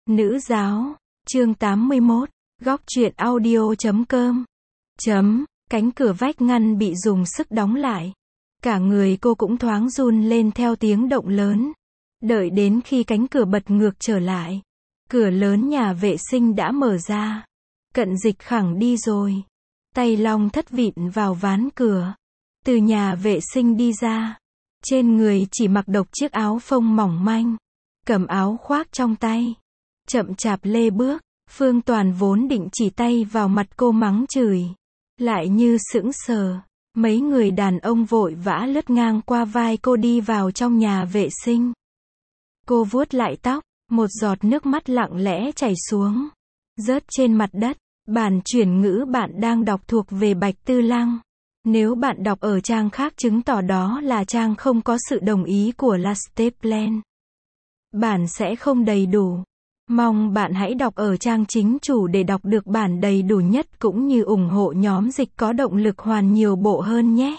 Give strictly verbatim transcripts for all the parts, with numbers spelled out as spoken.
Nữ giáo, chương tám mươi mốt, góc truyện audio chấm com. Chấm, cánh cửa vách ngăn bị dùng sức đóng lại. Cả người cô cũng thoáng run lên theo tiếng động lớn. Đợi đến khi cánh cửa bật ngược trở lại. Cửa lớn nhà vệ sinh đã mở ra. Cận Dịch Khẳng đi rồi. Tay Long Thất vịn vào ván cửa. Từ nhà vệ sinh đi ra. Trên người chỉ mặc độc chiếc áo phông mỏng manh. Cầm áo khoác trong tay. Chậm chạp lê bước. Phương Toàn vốn định chỉ tay vào mặt cô mắng chửi. Lại như sững sờ. Mấy người đàn ông vội vã lướt ngang qua vai cô đi vào trong nhà vệ sinh. Cô vuốt lại tóc. Một giọt nước mắt lặng lẽ chảy xuống. Rớt trên mặt đất. Bản chuyển ngữ bạn đang đọc thuộc về Bạch Tư Lăng. Nếu bạn đọc ở trang khác chứng tỏ đó là trang không có sự đồng ý của Lasteplen. Bản sẽ không đầy đủ. Mong bạn hãy đọc ở trang chính chủ để đọc được bản đầy đủ nhất cũng như ủng hộ nhóm dịch có động lực hoàn nhiều bộ hơn nhé.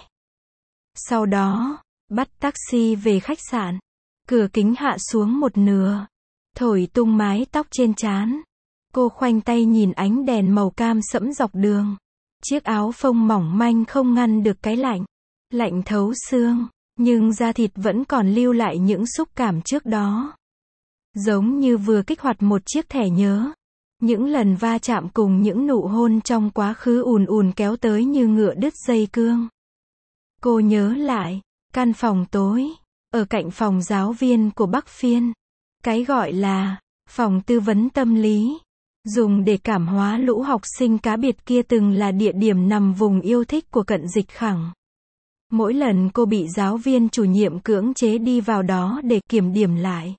Sau đó, bắt taxi về khách sạn. Cửa kính hạ xuống một nửa. Thổi tung mái tóc trên trán. Cô khoanh tay nhìn ánh đèn màu cam sẫm dọc đường. Chiếc áo phông mỏng manh không ngăn được cái lạnh. Lạnh thấu xương, nhưng da thịt vẫn còn lưu lại những xúc cảm trước đó. Giống như vừa kích hoạt một chiếc thẻ nhớ. Những lần va chạm cùng những nụ hôn trong quá khứ ùn ùn kéo tới như ngựa đứt dây cương. Cô nhớ lại, căn phòng tối, ở cạnh phòng giáo viên của Bắc Phiên. Cái gọi là, phòng tư vấn tâm lý. Dùng để cảm hóa lũ học sinh cá biệt kia từng là địa điểm nằm vùng yêu thích của Cận Dịch Khẳng. Mỗi lần cô bị giáo viên chủ nhiệm cưỡng chế đi vào đó để kiểm điểm lại.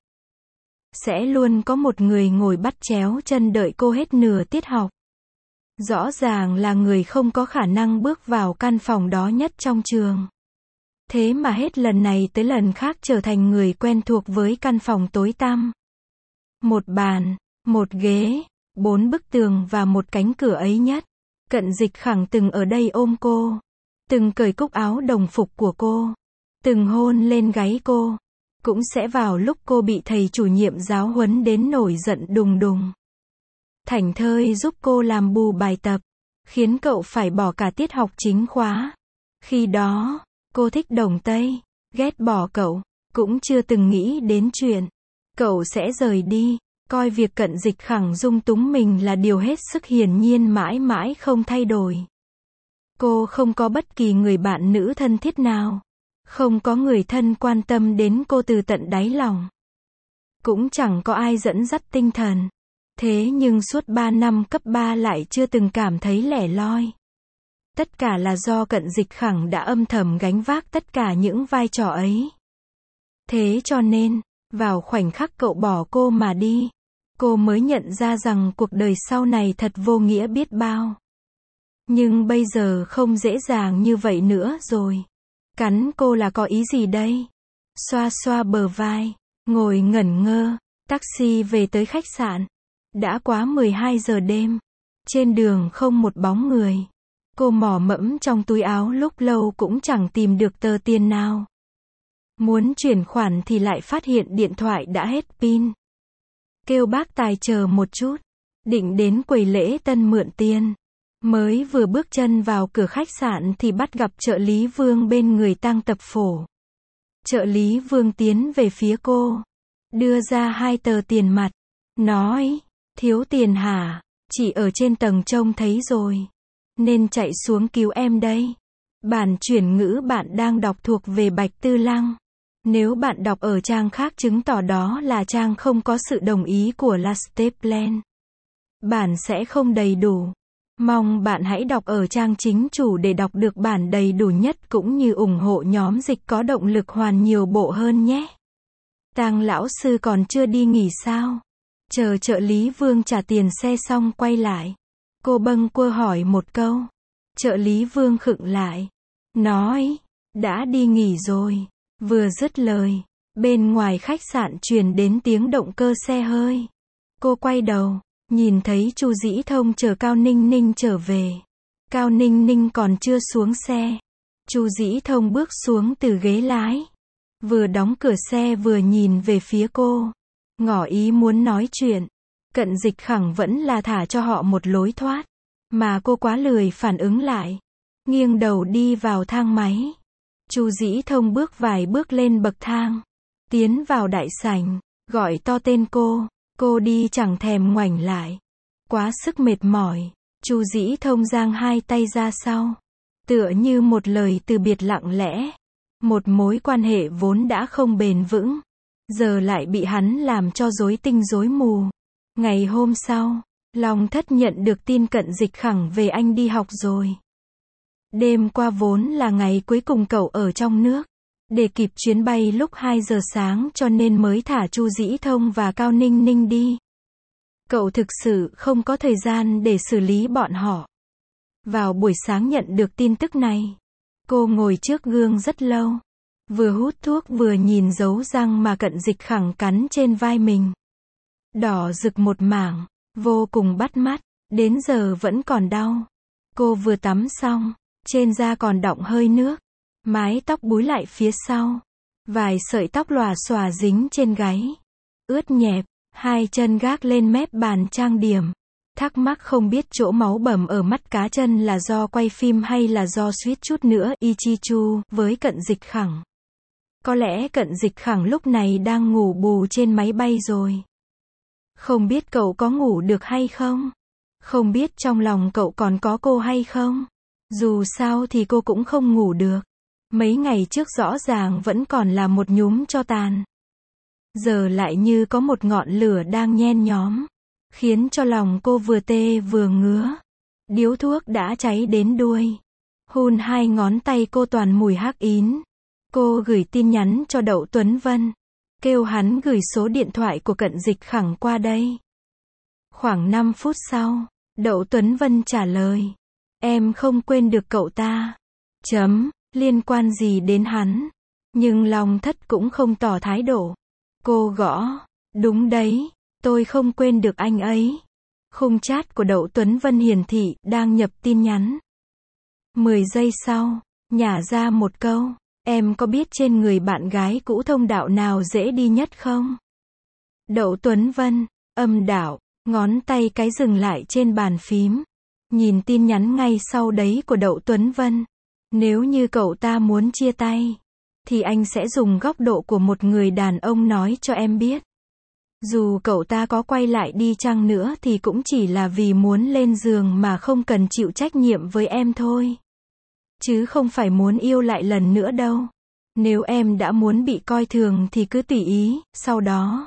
Sẽ luôn có một người ngồi bắt chéo chân đợi cô hết nửa tiết học. Rõ ràng là người không có khả năng bước vào căn phòng đó nhất trong trường. Thế mà hết lần này tới lần khác trở thành người quen thuộc với căn phòng tối tăm. Một bàn, một ghế, bốn bức tường và một cánh cửa ấy nhất. Cận Dịch Khẳng từng ở đây ôm cô. Từng cởi cúc áo đồng phục của cô. Từng hôn lên gáy cô. Cũng sẽ vào lúc cô bị thầy chủ nhiệm giáo huấn đến nổi giận đùng đùng. Thảnh thơi giúp cô làm bù bài tập. Khiến cậu phải bỏ cả tiết học chính khóa. Khi đó, cô thích Đồng Tây. Ghét bỏ cậu. Cũng chưa từng nghĩ đến chuyện cậu sẽ rời đi. Coi việc Cận Dịch Khẳng dung túng mình là điều hết sức hiển nhiên mãi mãi không thay đổi. Cô không có bất kỳ người bạn nữ thân thiết nào. Không có người thân quan tâm đến cô từ tận đáy lòng. Cũng chẳng có ai dẫn dắt tinh thần. Thế nhưng suốt ba năm cấp ba lại chưa từng cảm thấy lẻ loi. Tất cả là do Cận Dịch Khẳng đã âm thầm gánh vác tất cả những vai trò ấy. Thế cho nên, vào khoảnh khắc cậu bỏ cô mà đi, cô mới nhận ra rằng cuộc đời sau này thật vô nghĩa biết bao. Nhưng bây giờ không dễ dàng như vậy nữa rồi. Cắn cô là có ý gì đây? Xoa xoa bờ vai, ngồi ngẩn ngơ, taxi về tới khách sạn. Đã quá mười hai giờ đêm. Trên đường không một bóng người. Cô mò mẫm trong túi áo lúc lâu cũng chẳng tìm được tờ tiền nào. Muốn chuyển khoản thì lại phát hiện điện thoại đã hết pin. Kêu bác tài chờ một chút. Định đến quầy lễ tân mượn tiền. Mới vừa bước chân vào cửa khách sạn thì bắt gặp trợ lý Vương bên người tang tập phổ. Trợ lý Vương tiến về phía cô. Đưa ra hai tờ tiền mặt. Nói, thiếu tiền hả? Chị ở trên tầng trông thấy rồi. Nên chạy xuống cứu em đây. Bản chuyển ngữ bạn đang đọc thuộc về Bạch Tư Lăng. Nếu bạn đọc ở trang khác chứng tỏ đó là trang không có sự đồng ý của Lasteplen. Bản sẽ không đầy đủ. Mong bạn hãy đọc ở trang chính chủ để đọc được bản đầy đủ nhất cũng như ủng hộ nhóm dịch có động lực hoàn nhiều bộ hơn nhé. Tang lão sư còn chưa đi nghỉ sao? Chờ trợ lý Vương trả tiền xe xong quay lại. Cô bâng quơ hỏi một câu. Trợ lý Vương khựng lại. Nói, đã đi nghỉ rồi. Vừa dứt lời, bên ngoài khách sạn truyền đến tiếng động cơ xe hơi. Cô quay đầu, nhìn thấy Chu Dĩ Thông chờ Cao Ninh Ninh trở về. Cao Ninh Ninh còn chưa xuống xe. Chu Dĩ Thông bước xuống từ ghế lái. Vừa đóng cửa xe vừa nhìn về phía cô. Ngỏ ý muốn nói chuyện. Cận Dịch Khẳng vẫn là thả cho họ một lối thoát. Mà cô quá lười phản ứng lại. Nghiêng đầu đi vào thang máy. Chu Dĩ Thông bước vài bước lên bậc thang. Tiến vào đại sảnh. Gọi to tên cô. Cô đi chẳng thèm ngoảnh lại. Quá sức mệt mỏi. Chu Dĩ Thông giang hai tay ra sau. Tựa như một lời từ biệt lặng lẽ. Một mối quan hệ vốn đã không bền vững. Giờ lại bị hắn làm cho rối tinh rối mù. Ngày hôm sau, Long Thất nhận được tin Cận Dịch Khẳng về Anh đi học rồi. Đêm qua vốn là ngày cuối cùng cậu ở trong nước. Để kịp chuyến bay lúc hai giờ sáng cho nên mới thả Chu Dĩ Thông và Cao Ninh Ninh đi. Cậu thực sự không có thời gian để xử lý bọn họ. Vào buổi sáng nhận được tin tức này, cô ngồi trước gương rất lâu. Vừa hút thuốc vừa nhìn dấu răng mà Cận Dịch Khẳng cắn trên vai mình. Đỏ rực một mảng, vô cùng bắt mắt, đến giờ vẫn còn đau. Cô vừa tắm xong, trên da còn đọng hơi nước. Mái tóc búi lại phía sau. Vài sợi tóc lòa xòa dính trên gáy. Ướt nhẹp, hai chân gác lên mép bàn trang điểm. Thắc mắc không biết chỗ máu bầm ở mắt cá chân là do quay phim hay là do suýt chút nữa Ichichu với Cận Dịch Khẳng. Có lẽ Cận Dịch Khẳng lúc này đang ngủ bù trên máy bay rồi. Không biết cậu có ngủ được hay không? Không biết trong lòng cậu còn có cô hay không? Dù sao thì cô cũng không ngủ được. Mấy ngày trước rõ ràng vẫn còn là một nhúm tro tàn. Giờ lại như có một ngọn lửa đang nhen nhóm. Khiến cho lòng cô vừa tê vừa ngứa. Điếu thuốc đã cháy đến đuôi. Hun hai ngón tay cô toàn mùi hắc ín. Cô gửi tin nhắn cho Đậu Tuấn Vân. Kêu hắn gửi số điện thoại của Cận Dịch Khẳng qua đây. Khoảng năm phút sau, Đậu Tuấn Vân trả lời. Em không quên được cậu ta. Chấm, liên quan gì đến hắn. Nhưng Long Thất cũng không tỏ thái độ. Cô gõ. Đúng đấy, tôi không quên được anh ấy. Khung chat của Đậu Tuấn Vân hiển thị đang nhập tin nhắn. Mười giây sau, nhả ra một câu. Em có biết trên người bạn gái cũ thông đạo nào dễ đi nhất không? Đậu Tuấn Vân, âm đạo, ngón tay cái dừng lại trên bàn phím. Nhìn tin nhắn ngay sau đấy của Đậu Tuấn Vân. Nếu như cậu ta muốn chia tay, thì anh sẽ dùng góc độ của một người đàn ông nói cho em biết. Dù cậu ta có quay lại đi chăng nữa thì cũng chỉ là vì muốn lên giường mà không cần chịu trách nhiệm với em thôi. Chứ không phải muốn yêu lại lần nữa đâu. Nếu em đã muốn bị coi thường thì cứ tùy ý, sau đó.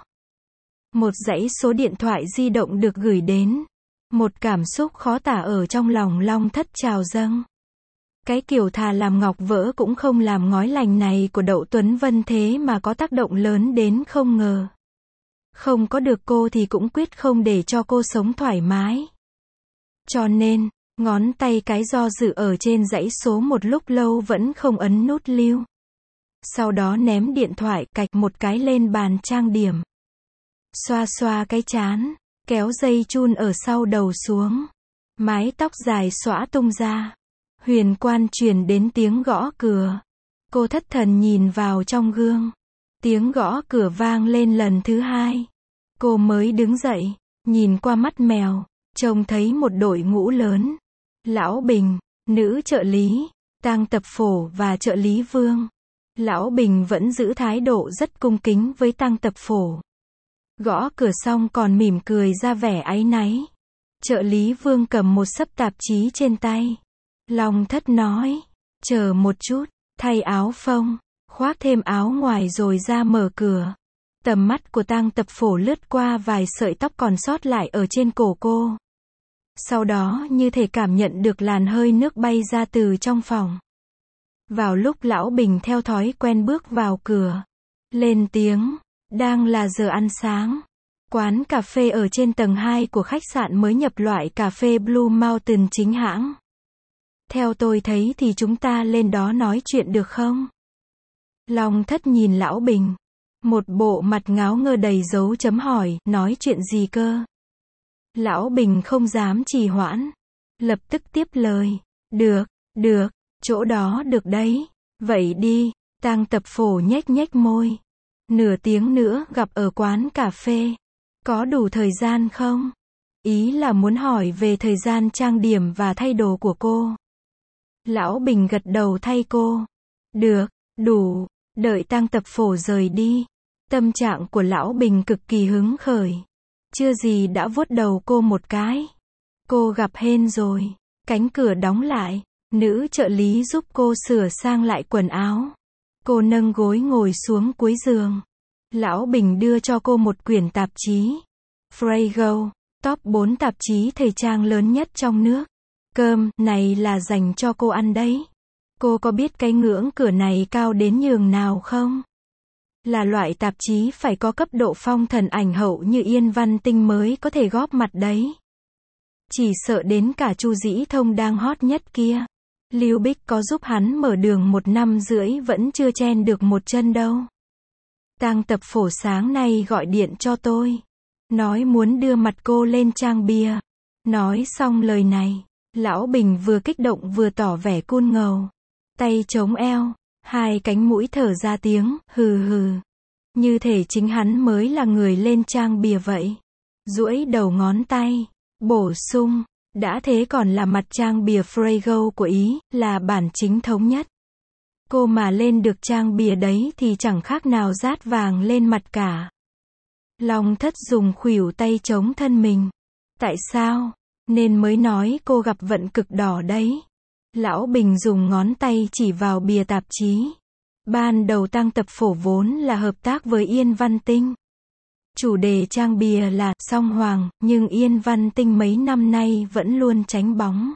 Một dãy số điện thoại di động được gửi đến. Một cảm xúc khó tả ở trong lòng Long Thất trào dâng. Cái kiểu thà làm ngọc vỡ cũng không làm ngói lành này của Đậu Tuấn Vân thế mà có tác động lớn đến không ngờ. Không có được cô thì cũng quyết không để cho cô sống thoải mái. Cho nên, ngón tay cái do dự ở trên dãy số một lúc lâu vẫn không ấn nút lưu. Sau đó ném điện thoại cạch một cái lên bàn trang điểm. Xoa xoa cái trán, kéo dây chun ở sau đầu xuống. Mái tóc dài xõa tung ra. Huyền quan truyền đến tiếng gõ cửa. Cô thất thần nhìn vào trong gương. Tiếng gõ cửa vang lên lần thứ hai. Cô mới đứng dậy, nhìn qua mắt mèo, trông thấy một đội ngũ lớn. Lão Bình, nữ trợ lý, Tang Tập Phổ và trợ lý Vương. Lão Bình vẫn giữ thái độ rất cung kính với Tang Tập Phổ. Gõ cửa xong còn mỉm cười ra vẻ áy náy. Trợ lý Vương cầm một xấp tạp chí trên tay. Long Thất nói, chờ một chút, thay áo phông, khoác thêm áo ngoài rồi ra mở cửa. Tầm mắt của Tang Tập Phổ lướt qua vài sợi tóc còn sót lại ở trên cổ cô. Sau đó như thể cảm nhận được làn hơi nước bay ra từ trong phòng. Vào lúc Lão Bình theo thói quen bước vào cửa, lên tiếng, đang là giờ ăn sáng. Quán cà phê ở trên tầng hai của khách sạn mới nhập loại cà phê Blue Mountain chính hãng. Theo tôi thấy thì chúng ta lên đó nói chuyện được không? Long Thất nhìn Lão Bình. Một bộ mặt ngáo ngơ đầy dấu chấm hỏi, nói chuyện gì cơ? Lão Bình không dám trì hoãn. Lập tức tiếp lời. Được, được, chỗ đó được đấy. Vậy đi, Tang Tập Phổ nhếch nhếch môi. Nửa tiếng nữa gặp ở quán cà phê. Có đủ thời gian không? Ý là muốn hỏi về thời gian trang điểm và thay đồ của cô. Lão Bình gật đầu thay cô. Được, đủ, đợi Tang Tập Phổ rời đi. Tâm trạng của Lão Bình cực kỳ hứng khởi. Chưa gì đã vuốt đầu cô một cái. Cô gặp hên rồi. Cánh cửa đóng lại. Nữ trợ lý giúp cô sửa sang lại quần áo. Cô nâng gối ngồi xuống cuối giường. Lão Bình đưa cho cô một quyển tạp chí. Fraggle, top bốn tạp chí thời trang lớn nhất trong nước. Cơm này là dành cho cô ăn đấy. Cô có biết cái ngưỡng cửa này cao đến nhường nào không? Là loại tạp chí phải có cấp độ phong thần ảnh hậu như Yên Văn Tinh mới có thể góp mặt đấy. Chỉ sợ đến cả Chu Dĩ Thông đang hot nhất kia. Lưu Bích có giúp hắn mở đường một năm rưỡi vẫn chưa chen được một chân đâu. Tang Tập Phổ sáng nay gọi điện cho tôi. Nói muốn đưa mặt cô lên trang bìa. Nói xong lời này, Lão Bình vừa kích động vừa tỏ vẻ cool ngầu. Tay chống eo, hai cánh mũi thở ra tiếng, hừ hừ. Như thể chính hắn mới là người lên trang bìa vậy. Duỗi đầu ngón tay, bổ sung, đã thế còn là mặt trang bìa Fraggle của Ý, là bản chính thống nhất. Cô mà lên được trang bìa đấy thì chẳng khác nào dát vàng lên mặt cả. Long Thất dùng khuỷu tay chống thân mình. Tại sao? Nên mới nói cô gặp vận cực đỏ đấy. Lão Bình dùng ngón tay chỉ vào bìa tạp chí. Ban đầu Tang Tập Phổ vốn là hợp tác với Yên Văn Tinh. Chủ đề trang bìa là song hoàng, nhưng Yên Văn Tinh mấy năm nay vẫn luôn tránh bóng.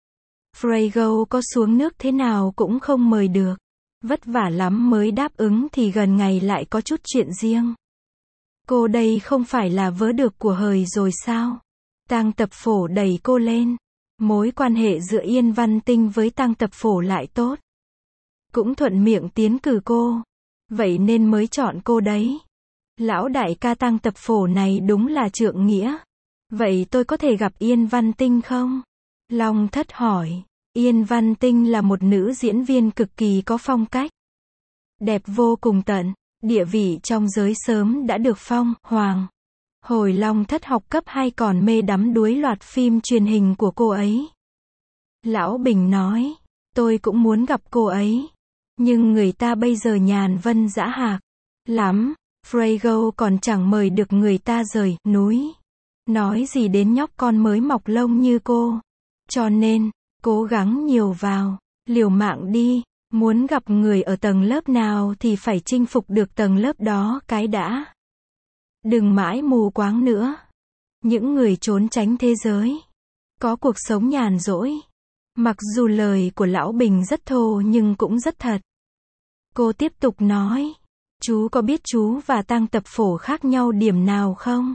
Fraggle có xuống nước thế nào cũng không mời được. Vất vả lắm mới đáp ứng thì gần ngày lại có chút chuyện riêng. Cô đây không phải là vớ được của hời rồi sao? Tang Tập Phổ đẩy cô lên. Mối quan hệ giữa Yên Văn Tinh với Tang Tập Phổ lại tốt. Cũng thuận miệng tiến cử cô. Vậy nên mới chọn cô đấy. Lão đại ca Tang Tập Phổ này đúng là trượng nghĩa. Vậy tôi có thể gặp Yên Văn Tinh không? Long Thất hỏi. Yên Văn Tinh là một nữ diễn viên cực kỳ có phong cách. Đẹp vô cùng tận. Địa vị trong giới sớm đã được phong hoàng. Hồi Long Thất học cấp hai còn mê đắm đuối loạt phim truyền hình của cô ấy. Lão Bình nói. Tôi cũng muốn gặp cô ấy. Nhưng người ta bây giờ nhàn vân dã hạc lắm. Fraggle còn chẳng mời được người ta rời núi. Nói gì đến nhóc con mới mọc lông như cô. Cho nên, cố gắng nhiều vào. Liều mạng đi. Muốn gặp người ở tầng lớp nào thì phải chinh phục được tầng lớp đó cái đã. Đừng mãi mù quáng nữa. Những người trốn tránh thế giới. Có cuộc sống nhàn rỗi. Mặc dù lời của Lão Bình rất thô nhưng cũng rất thật. Cô tiếp tục nói. Chú có biết chú và Tang Tập Phổ khác nhau điểm nào không?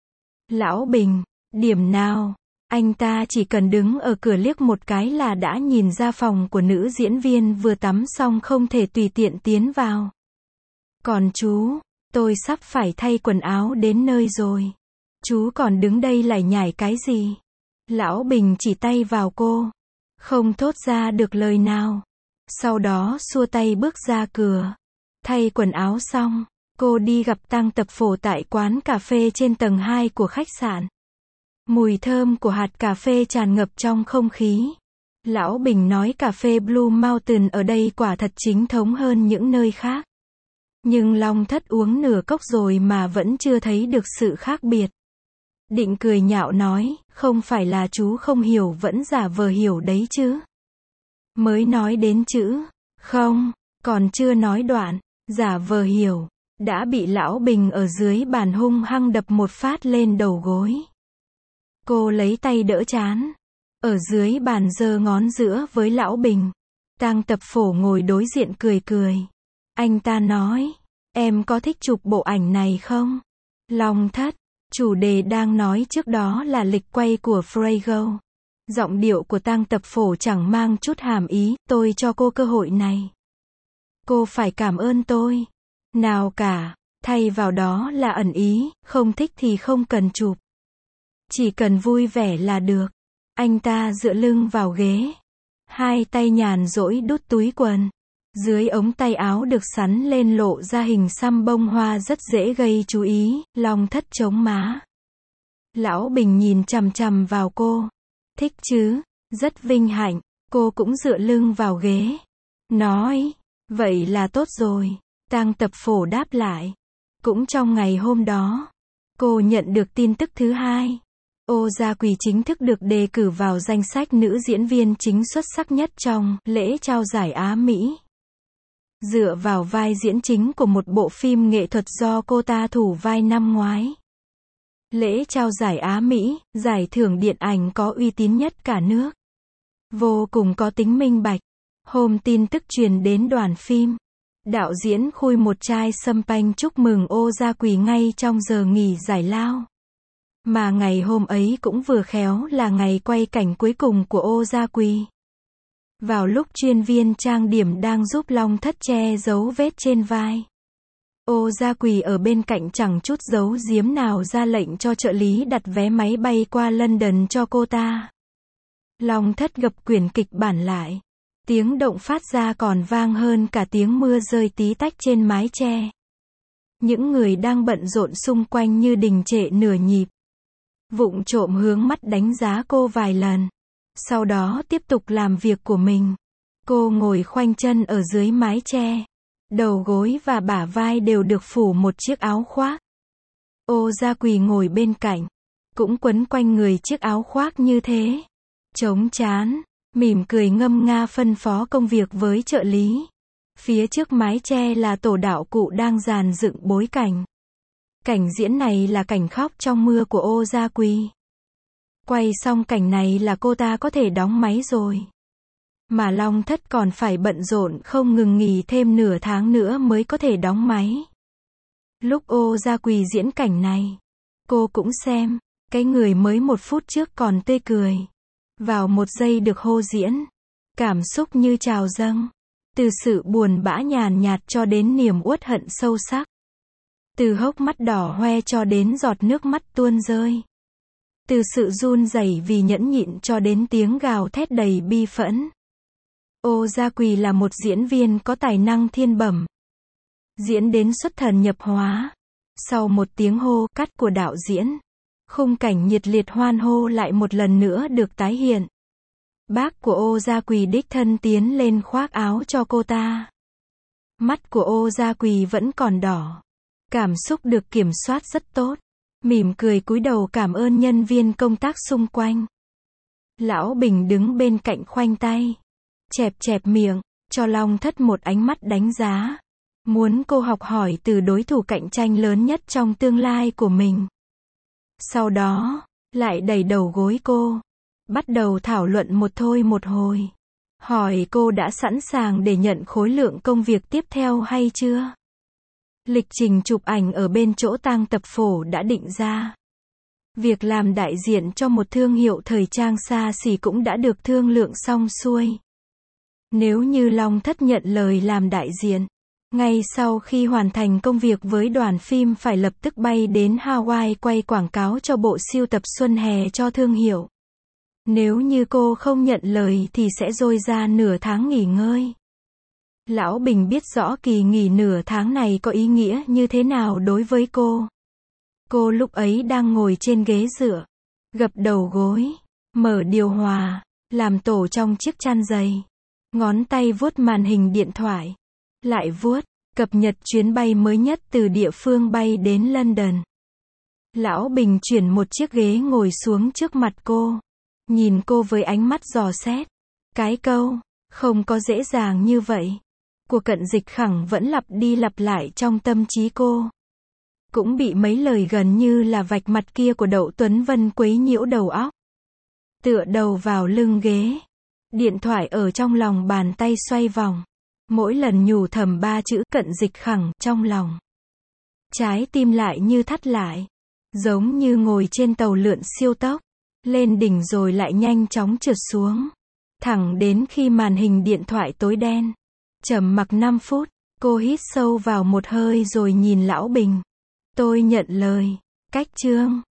Lão Bình. Điểm nào? Anh ta chỉ cần đứng ở cửa liếc một cái là đã nhìn ra phòng của nữ diễn viên vừa tắm xong không thể tùy tiện tiến vào. Còn chú, tôi sắp phải thay quần áo đến nơi rồi. Chú còn đứng đây lải nhải cái gì? Lão Bình chỉ tay vào cô. Không thốt ra được lời nào. Sau đó xua tay bước ra cửa. Thay quần áo xong, cô đi gặp Tang Tập Phổ tại quán cà phê trên tầng hai của khách sạn. Mùi thơm của hạt cà phê tràn ngập trong không khí. Lão Bình nói cà phê Blue Mountain ở đây quả thật chính thống hơn những nơi khác. Nhưng Long Thất uống nửa cốc rồi mà vẫn chưa thấy được sự khác biệt. Định cười nhạo nói, không phải là chú không hiểu vẫn giả vờ hiểu đấy chứ. Mới nói đến chữ, không, còn chưa nói đoạn, giả vờ hiểu, đã bị Lão Bình ở dưới bàn hung hăng đập một phát lên đầu gối. Cô lấy tay đỡ trán. Ở dưới bàn giơ ngón giữa với Lão Bình. Tang Tập Phổ ngồi đối diện cười cười. Anh ta nói, em có thích chụp bộ ảnh này không? Long Thất, chủ đề đang nói trước đó là lịch quay của Fraggle. Giọng điệu của Tang Tập Phổ chẳng mang chút hàm ý, tôi cho cô cơ hội này. Cô phải cảm ơn tôi. Nào cả, thay vào đó là ẩn ý, không thích thì không cần chụp. Chỉ cần vui vẻ là được. Anh ta dựa lưng vào ghế. Hai tay nhàn rỗi đút túi quần. Dưới ống tay áo được sắn lên lộ ra hình xăm bông hoa rất dễ gây chú ý, Long Thất chống má. Lão Bình nhìn chằm chằm vào cô. Thích chứ, rất vinh hạnh, cô cũng dựa lưng vào ghế. Nói, vậy là tốt rồi. Tang Tập Phổ đáp lại. Cũng trong ngày hôm đó, cô nhận được tin tức thứ hai. Ô Gia Quỳ chính thức được đề cử vào danh sách nữ diễn viên chính xuất sắc nhất trong lễ trao giải Á Mỹ. Dựa vào vai diễn chính của một bộ phim nghệ thuật do cô ta thủ vai năm ngoái. Lễ trao giải Á Mỹ, giải thưởng điện ảnh có uy tín nhất cả nước. Vô cùng có tính minh bạch. Hôm tin tức truyền đến đoàn phim, đạo diễn khui một chai sâm panh chúc mừng Ô Gia Quỳ ngay trong giờ nghỉ giải lao. Mà ngày hôm ấy cũng vừa khéo là ngày quay cảnh cuối cùng của Ô Gia Quỳ. Vào lúc chuyên viên trang điểm đang giúp Long Thất che giấu vết trên vai, Ô Gia Quỳ ở bên cạnh chẳng chút giấu giếm nào ra lệnh cho trợ lý đặt vé máy bay qua London cho cô ta. Long Thất gập quyển kịch bản lại. Tiếng động phát ra còn vang hơn cả tiếng mưa rơi tí tách trên mái che. Những người đang bận rộn xung quanh như đình trệ nửa nhịp. Vụng trộm hướng mắt đánh giá cô vài lần. Sau đó tiếp tục làm việc của mình. Cô ngồi khoanh chân ở dưới mái che. Đầu gối và bả vai đều được phủ một chiếc áo khoác. Ô Gia Quỳ ngồi bên cạnh. Cũng quấn quanh người chiếc áo khoác như thế. Chống trán, mỉm cười ngâm nga phân phó công việc với trợ lý. Phía trước mái che là tổ đạo cụ đang dàn dựng bối cảnh. Cảnh diễn này là cảnh khóc trong mưa của Ô Gia Quỳ. Quay xong cảnh này là cô ta có thể đóng máy rồi. Mà Long Thất còn phải bận rộn không ngừng nghỉ thêm nửa tháng nữa mới có thể đóng máy. Lúc Ô Gia Quỳ diễn cảnh này, cô cũng xem, cái người mới một phút trước còn tươi cười. Vào một giây được hô diễn, cảm xúc như trào dâng. Từ sự buồn bã nhàn nhạt cho đến niềm uất hận sâu sắc. Từ hốc mắt đỏ hoe cho đến giọt nước mắt tuôn rơi. Từ sự run rẩy vì nhẫn nhịn cho đến tiếng gào thét đầy bi phẫn. Ô Gia Quỳ là một diễn viên có tài năng thiên bẩm. Diễn đến xuất thần nhập hóa. Sau một tiếng hô cắt của đạo diễn, khung cảnh nhiệt liệt hoan hô lại một lần nữa được tái hiện. Bác của Ô Gia Quỳ đích thân tiến lên khoác áo cho cô ta. Mắt của Ô Gia Quỳ vẫn còn đỏ. Cảm xúc được kiểm soát rất tốt. Mỉm cười cúi đầu cảm ơn nhân viên công tác xung quanh. Lão Bình đứng bên cạnh khoanh tay. Chẹp chẹp miệng, cho Long Thất một ánh mắt đánh giá. Muốn cô học hỏi từ đối thủ cạnh tranh lớn nhất trong tương lai của mình. Sau đó, lại đẩy đầu gối cô. Bắt đầu thảo luận một thôi một hồi. Hỏi cô đã sẵn sàng để nhận khối lượng công việc tiếp theo hay chưa? Lịch trình chụp ảnh ở bên chỗ Tang Tập Phổ đã định ra. Việc làm đại diện cho một thương hiệu thời trang xa xỉ cũng đã được thương lượng xong xuôi. Nếu như Long Thất nhận lời làm đại diện, ngay sau khi hoàn thành công việc với đoàn phim phải lập tức bay đến Hawaii quay quảng cáo cho bộ sưu tập xuân hè cho thương hiệu. Nếu như cô không nhận lời thì sẽ dôi ra nửa tháng nghỉ ngơi. Lão Bình biết rõ kỳ nghỉ nửa tháng này có ý nghĩa như thế nào đối với cô. Cô lúc ấy đang ngồi trên ghế dựa, gập đầu gối, mở điều hòa, làm tổ trong chiếc chăn dày. Ngón tay vuốt màn hình điện thoại. Lại vuốt, cập nhật chuyến bay mới nhất từ địa phương bay đến London. Lão Bình chuyển một chiếc ghế ngồi xuống trước mặt cô. Nhìn cô với ánh mắt dò xét. Cái câu, không có dễ dàng như vậy. Của Cận Dịch Khẳng vẫn lặp đi lặp lại trong tâm trí cô. Cũng bị mấy lời gần như là vạch mặt kia của Đậu Tuấn Vân quấy nhiễu đầu óc. Tựa đầu vào lưng ghế. Điện thoại ở trong lòng bàn tay xoay vòng. Mỗi lần nhủ thầm ba chữ Cận Dịch Khẳng trong lòng. Trái tim lại như thắt lại. Giống như ngồi trên tàu lượn siêu tốc. Lên đỉnh rồi lại nhanh chóng trượt xuống. Thẳng đến khi màn hình điện thoại tối đen. Trầm mặc năm phút, cô hít sâu vào một hơi rồi nhìn Lão Bình. Tôi nhận lời. Cách chương